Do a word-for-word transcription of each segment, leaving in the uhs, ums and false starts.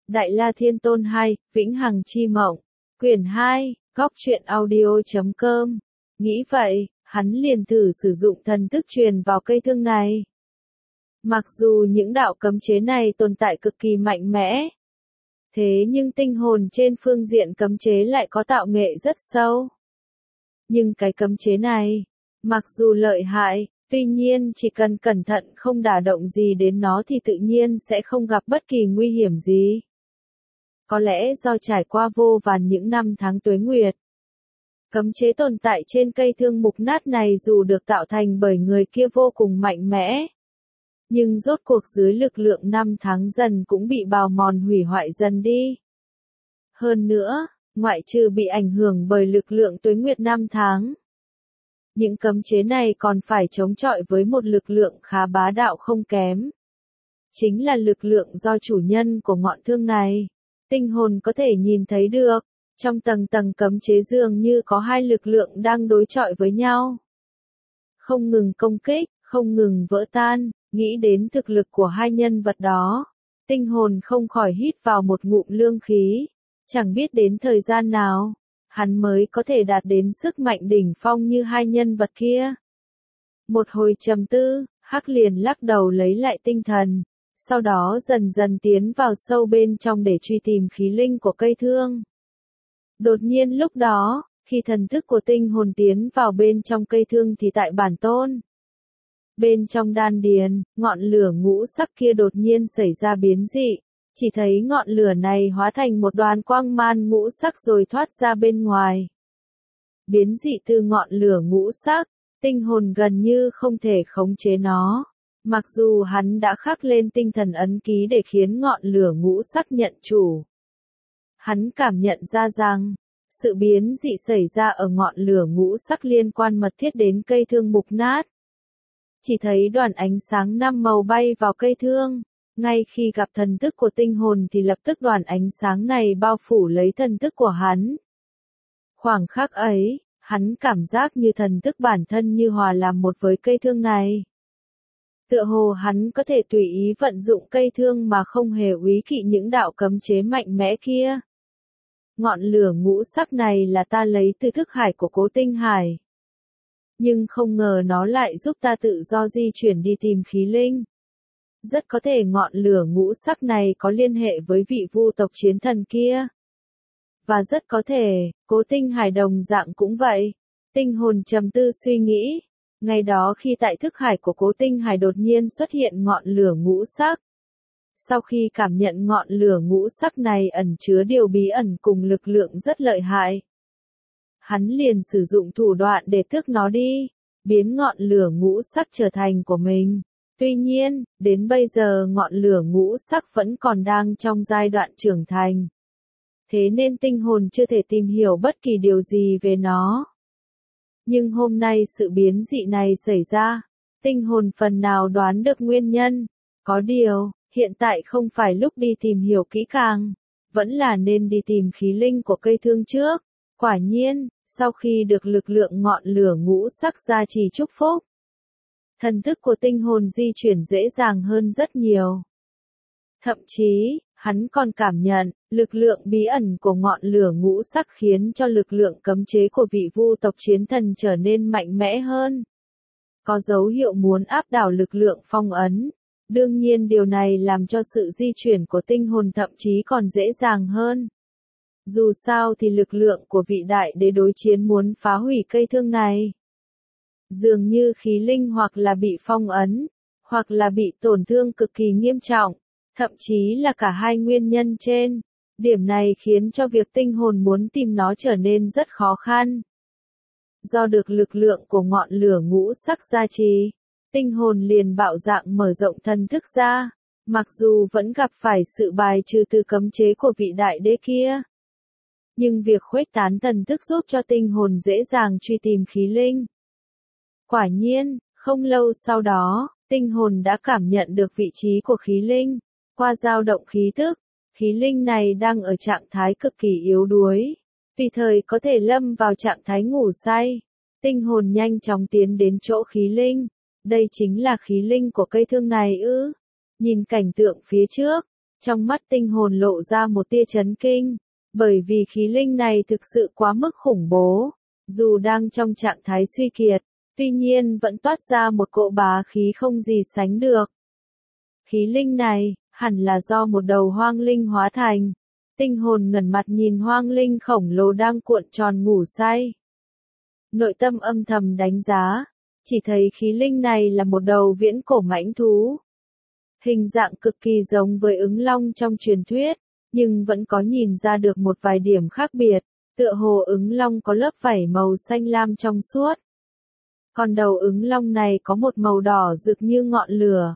Đại La Thiên Tôn hai, Vĩnh Hằng Chi Mộng, quyển hai, góc truyện audio chấm com. Nghĩ vậy, hắn liền thử sử dụng thần thức truyền vào cây thương này. Mặc dù những đạo cấm chế này tồn tại cực kỳ mạnh mẽ, thế nhưng tinh hồn trên phương diện cấm chế lại có tạo nghệ rất sâu. Nhưng cái cấm chế này, mặc dù lợi hại, tuy nhiên chỉ cần cẩn thận không đả động gì đến nó thì tự nhiên sẽ không gặp bất kỳ nguy hiểm gì. Có lẽ do trải qua vô vàn những năm tháng tuế nguyệt, cấm chế tồn tại trên cây thương mục nát này dù được tạo thành bởi người kia vô cùng mạnh mẽ, nhưng rốt cuộc dưới lực lượng năm tháng dần cũng bị bào mòn hủy hoại dần đi. Hơn nữa, ngoại trừ bị ảnh hưởng bởi lực lượng tuế nguyệt năm tháng, những cấm chế này còn phải chống chọi với một lực lượng khá bá đạo không kém. Chính là lực lượng do chủ nhân của ngọn thương này, tinh hồn có thể nhìn thấy được. Trong tầng tầng cấm chế dường như có hai lực lượng đang đối chọi với nhau. Không ngừng công kích, không ngừng vỡ tan, nghĩ đến thực lực của hai nhân vật đó. Tinh hồn không khỏi hít vào một ngụm lương khí. Chẳng biết đến thời gian nào, hắn mới có thể đạt đến sức mạnh đỉnh phong như hai nhân vật kia. Một hồi trầm tư, Hắc liền lắc đầu lấy lại tinh thần. Sau đó dần dần tiến vào sâu bên trong để truy tìm khí linh của cây thương. Đột nhiên lúc đó, khi thần thức của tinh hồn tiến vào bên trong cây thương thì tại bản tôn. Bên trong đan điền, ngọn lửa ngũ sắc kia đột nhiên xảy ra biến dị. Chỉ thấy ngọn lửa này hóa thành một đoàn quang man ngũ sắc rồi thoát ra bên ngoài. Biến dị từ ngọn lửa ngũ sắc, tinh hồn gần như không thể khống chế nó. Mặc dù hắn đã khắc lên tinh thần ấn ký để khiến ngọn lửa ngũ sắc nhận chủ. Hắn cảm nhận ra rằng, sự biến dị xảy ra ở ngọn lửa ngũ sắc liên quan mật thiết đến cây thương mục nát. Chỉ thấy đoàn ánh sáng năm màu bay vào cây thương, ngay khi gặp thần thức của tinh hồn thì lập tức đoàn ánh sáng này bao phủ lấy thần thức của hắn. Khoảng khắc ấy, hắn cảm giác như thần thức bản thân như hòa làm một với cây thương này. Tựa hồ hắn có thể tùy ý vận dụng cây thương mà không hề úy kỵ những đạo cấm chế mạnh mẽ kia. Ngọn lửa ngũ sắc này là ta lấy từ thức hải của Cố Tinh Hải. Nhưng không ngờ nó lại giúp ta tự do di chuyển đi tìm khí linh. Rất có thể ngọn lửa ngũ sắc này có liên hệ với vị vu tộc chiến thần kia. Và rất có thể, Cố Tinh Hải đồng dạng cũng vậy. Tinh hồn trầm tư suy nghĩ. Ngày đó khi tại thức hải của Cố Tinh Hải đột nhiên xuất hiện ngọn lửa ngũ sắc. Sau khi cảm nhận ngọn lửa ngũ sắc này ẩn chứa điều bí ẩn cùng lực lượng rất lợi hại, hắn liền sử dụng thủ đoạn để tước nó đi, biến ngọn lửa ngũ sắc trở thành của mình. Tuy nhiên, đến bây giờ ngọn lửa ngũ sắc vẫn còn đang trong giai đoạn trưởng thành. Thế nên tinh hồn chưa thể tìm hiểu bất kỳ điều gì về nó. Nhưng hôm nay sự biến dị này xảy ra, tinh hồn phần nào đoán được nguyên nhân. Có điều, hiện tại không phải lúc đi tìm hiểu kỹ càng, vẫn là nên đi tìm khí linh của cây thương trước. Quả nhiên, sau khi được lực lượng ngọn lửa ngũ sắc gia trì chúc phúc, thần thức của tinh hồn di chuyển dễ dàng hơn rất nhiều. Thậm chí, hắn còn cảm nhận, lực lượng bí ẩn của ngọn lửa ngũ sắc khiến cho lực lượng cấm chế của vị vu tộc chiến thần trở nên mạnh mẽ hơn. Có dấu hiệu muốn áp đảo lực lượng phong ấn. Đương nhiên điều này làm cho sự di chuyển của tinh hồn thậm chí còn dễ dàng hơn. Dù sao thì lực lượng của vị đại đế đối chiến muốn phá hủy cây thương này. Dường như khí linh hoặc là bị phong ấn, hoặc là bị tổn thương cực kỳ nghiêm trọng, thậm chí là cả hai nguyên nhân trên. Điểm này khiến cho việc tinh hồn muốn tìm nó trở nên rất khó khăn. Do được lực lượng của ngọn lửa ngũ sắc gia trì, tinh hồn liền bạo dạng mở rộng thần thức ra, mặc dù vẫn gặp phải sự bài trừ từ cấm chế của vị đại đế kia. Nhưng việc khuếch tán thần thức giúp cho tinh hồn dễ dàng truy tìm khí linh. Quả nhiên, không lâu sau đó, tinh hồn đã cảm nhận được vị trí của khí linh. Qua dao động khí tức, khí linh này đang ở trạng thái cực kỳ yếu đuối, tùy thời có thể lâm vào trạng thái ngủ say. Tinh hồn nhanh chóng tiến đến chỗ khí linh. Đây chính là khí linh của cây thương này ư? Nhìn cảnh tượng phía trước, Trong mắt tinh hồn lộ ra một tia chấn kinh, bởi vì khí linh này thực sự quá mức khủng bố, dù đang trong trạng thái suy kiệt, tuy nhiên vẫn toát ra một cỗ bá khí không gì sánh được. Khí linh này, hẳn là do một đầu hoang linh hóa thành. Tinh hồn ngẩng mặt nhìn hoang linh khổng lồ đang cuộn tròn ngủ say. Nội tâm âm thầm đánh giá, chỉ thấy khí linh này là một đầu viễn cổ mãnh thú. Hình dạng cực kỳ giống với ứng long trong truyền thuyết, nhưng vẫn có nhìn ra được một vài điểm khác biệt, tựa hồ ứng long có lớp vảy màu xanh lam trong suốt. Còn đầu ứng long này có một màu đỏ rực như ngọn lửa.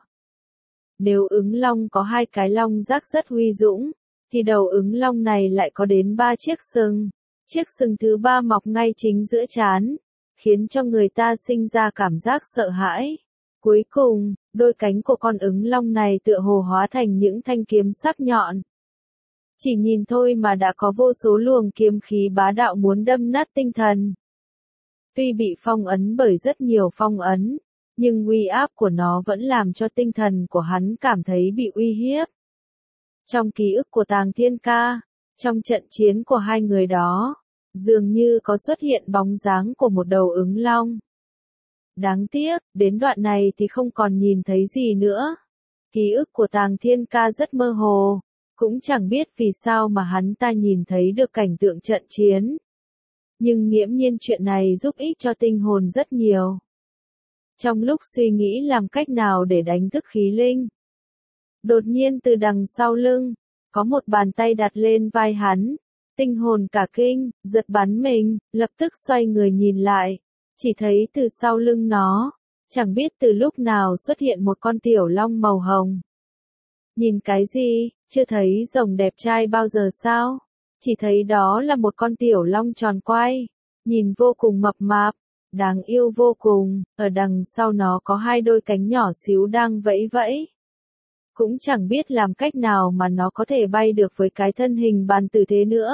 Nếu ứng long có hai cái long rác rất huy dũng, thì đầu ứng long này lại có đến ba chiếc sừng. Chiếc sừng thứ ba mọc ngay chính giữa trán, khiến cho người ta sinh ra cảm giác sợ hãi. Cuối cùng, đôi cánh của con ứng long này tựa hồ hóa thành những thanh kiếm sắc nhọn. Chỉ nhìn thôi mà đã có vô số luồng kiếm khí bá đạo muốn đâm nát tinh thần. Tuy bị phong ấn bởi rất nhiều phong ấn, nhưng uy áp của nó vẫn làm cho tinh thần của hắn cảm thấy bị uy hiếp. Trong ký ức của Tàng Thiên Ca, trong trận chiến của hai người đó, dường như có xuất hiện bóng dáng của một đầu ứng long. Đáng tiếc, đến đoạn này thì không còn nhìn thấy gì nữa. Ký ức của Tàng Thiên Ca rất mơ hồ, cũng chẳng biết vì sao mà hắn ta nhìn thấy được cảnh tượng trận chiến. Nhưng nghiễm nhiên chuyện này giúp ích cho tinh hồn rất nhiều. Trong lúc suy nghĩ làm cách nào để đánh thức khí linh, đột nhiên từ đằng sau lưng, có một bàn tay đặt lên vai hắn. Tinh hồn cả kinh, giật bắn mình, lập tức xoay người nhìn lại. Chỉ thấy từ sau lưng nó, chẳng biết từ lúc nào xuất hiện một con tiểu long màu hồng. Nhìn cái gì, chưa thấy rồng đẹp trai bao giờ sao? Chỉ thấy đó là một con tiểu long tròn quai, nhìn vô cùng mập mạp, đáng yêu vô cùng, ở đằng sau nó có hai đôi cánh nhỏ xíu đang vẫy vẫy. Cũng chẳng biết làm cách nào mà nó có thể bay được với cái thân hình bàn tử thế nữa.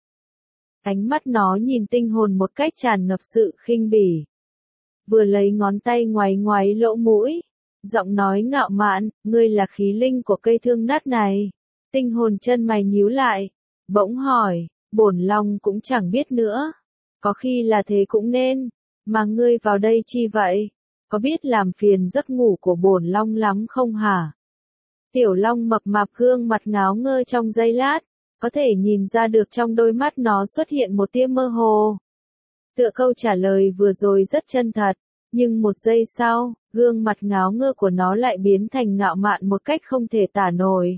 Ánh mắt nó nhìn tinh hồn một cách tràn ngập sự khinh bỉ. Vừa lấy ngón tay ngoáy ngoáy lỗ mũi, giọng nói ngạo mạn, ngươi là khí linh của cây thương nát này. Tinh hồn chân mày nhíu lại, bỗng hỏi, bổn long cũng chẳng biết nữa. Có khi là thế cũng nên, mà ngươi vào đây chi vậy? Có biết làm phiền giấc ngủ của bổn long lắm không hả? Tiểu long mập mạp gương mặt ngáo ngơ trong giây lát, có thể nhìn ra được trong đôi mắt nó xuất hiện một tia mơ hồ. Tựa câu trả lời vừa rồi rất chân thật, nhưng một giây sau, gương mặt ngáo ngơ của nó lại biến thành ngạo mạn một cách không thể tả nổi.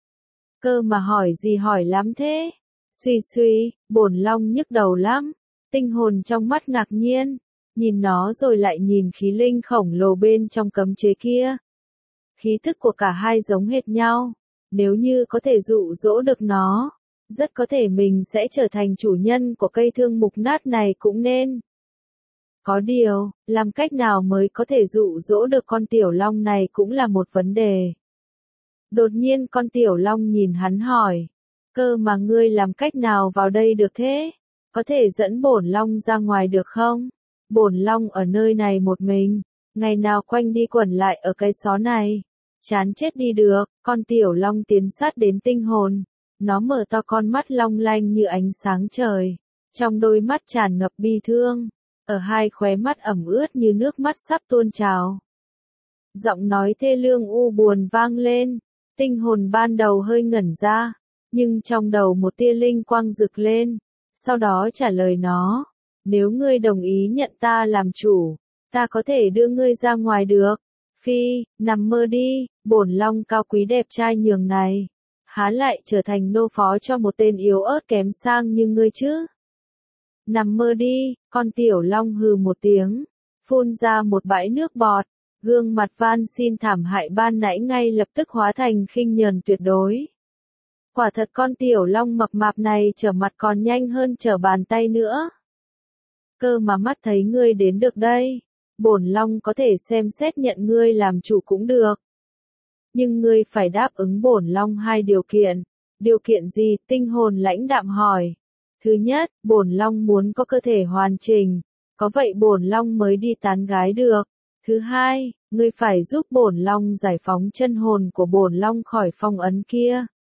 Cơ mà hỏi gì hỏi lắm thế? Suy suy, bổn long nhức đầu lắm. Tinh hồn trong mắt ngạc nhiên, nhìn nó rồi lại nhìn khí linh khổng lồ bên trong cấm chế kia. Khí thức của cả hai giống hệt nhau, nếu như có thể dụ dỗ được nó, rất có thể mình sẽ trở thành chủ nhân của cây thương mục nát này cũng nên. Có điều, làm cách nào mới có thể dụ dỗ được con tiểu long này cũng là một vấn đề. Đột nhiên con tiểu long nhìn hắn hỏi, cơ mà ngươi làm cách nào vào đây được thế? Có thể dẫn bổn long ra ngoài được không? Bổn long ở nơi này một mình, ngày nào quanh đi quẩn lại ở cái xó này. Chán chết đi được, con tiểu long tiến sát đến tinh hồn. Nó mở to con mắt long lanh như ánh sáng trời. Trong đôi mắt tràn ngập bi thương. Ở hai khóe mắt ẩm ướt như nước mắt sắp tuôn trào. Giọng nói thê lương u buồn vang lên. Tinh hồn ban đầu hơi ngẩn ra. Nhưng trong đầu một tia linh quang rực lên. Sau đó trả lời nó. Nếu ngươi đồng ý nhận ta làm chủ, ta có thể đưa ngươi ra ngoài được. Phi, nằm mơ đi, bổn long cao quý đẹp trai nhường này. Há lại trở thành nô phó cho một tên yếu ớt kém sang như ngươi chứ? Nằm mơ đi, con tiểu long hừ một tiếng, phun ra một bãi nước bọt, gương mặt van xin thảm hại ban nãy ngay lập tức hóa thành khinh nhờn tuyệt đối. Quả thật con tiểu long mập mạp này trở mặt còn nhanh hơn trở bàn tay nữa. Cơ mà mắt thấy ngươi đến được đây, bổn long có thể xem xét nhận ngươi làm chủ cũng được. Nhưng ngươi phải đáp ứng bổn long hai điều kiện. Điều kiện gì? Tinh hồn lãnh đạm hỏi. Thứ nhất, bổn long muốn có cơ thể hoàn chỉnh, có vậy bổn long mới đi tán gái được. Thứ hai, ngươi phải giúp bổn long giải phóng chân hồn của bổn long khỏi phong ấn kia.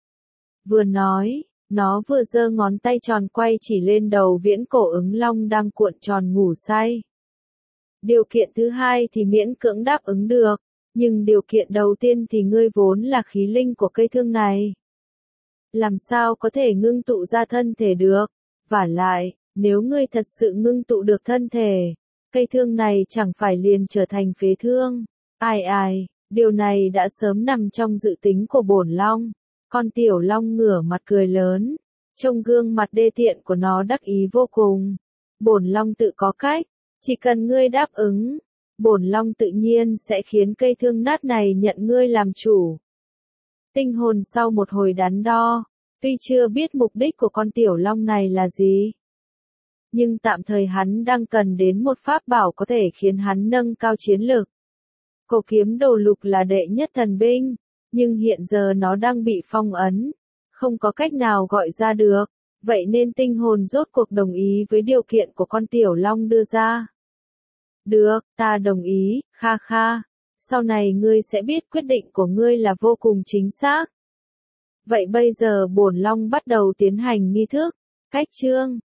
Vừa nói, nó vừa giơ ngón tay tròn quay chỉ lên đầu viễn cổ ứng long đang cuộn tròn ngủ say. Điều kiện thứ hai thì miễn cưỡng đáp ứng được, nhưng điều kiện đầu tiên thì ngươi vốn là khí linh của cây thương này. Làm sao có thể ngưng tụ ra thân thể được? Vả lại, nếu ngươi thật sự ngưng tụ được thân thể, cây thương này chẳng phải liền trở thành phế thương. Ai ai, điều này đã sớm nằm trong dự tính của bổn long. Con tiểu long ngửa mặt cười lớn, trông gương mặt đê tiện của nó đắc ý vô cùng. Bổn long tự có cách, chỉ cần ngươi đáp ứng, bổn long tự nhiên sẽ khiến cây thương nát này nhận ngươi làm chủ. Tinh hồn sau một hồi đắn đo, tuy chưa biết mục đích của con tiểu long này là gì, nhưng tạm thời hắn đang cần đến một pháp bảo có thể khiến hắn nâng cao chiến lực. Cổ kiếm đồ lục là đệ nhất thần binh, nhưng hiện giờ nó đang bị phong ấn, không có cách nào gọi ra được, vậy nên tinh hồn rốt cuộc đồng ý với điều kiện của con tiểu long đưa ra. Được, ta đồng ý, kha kha, sau này ngươi sẽ biết quyết định của ngươi là vô cùng chính xác. Vậy bây giờ bổn long bắt đầu tiến hành nghi thức, cách chương.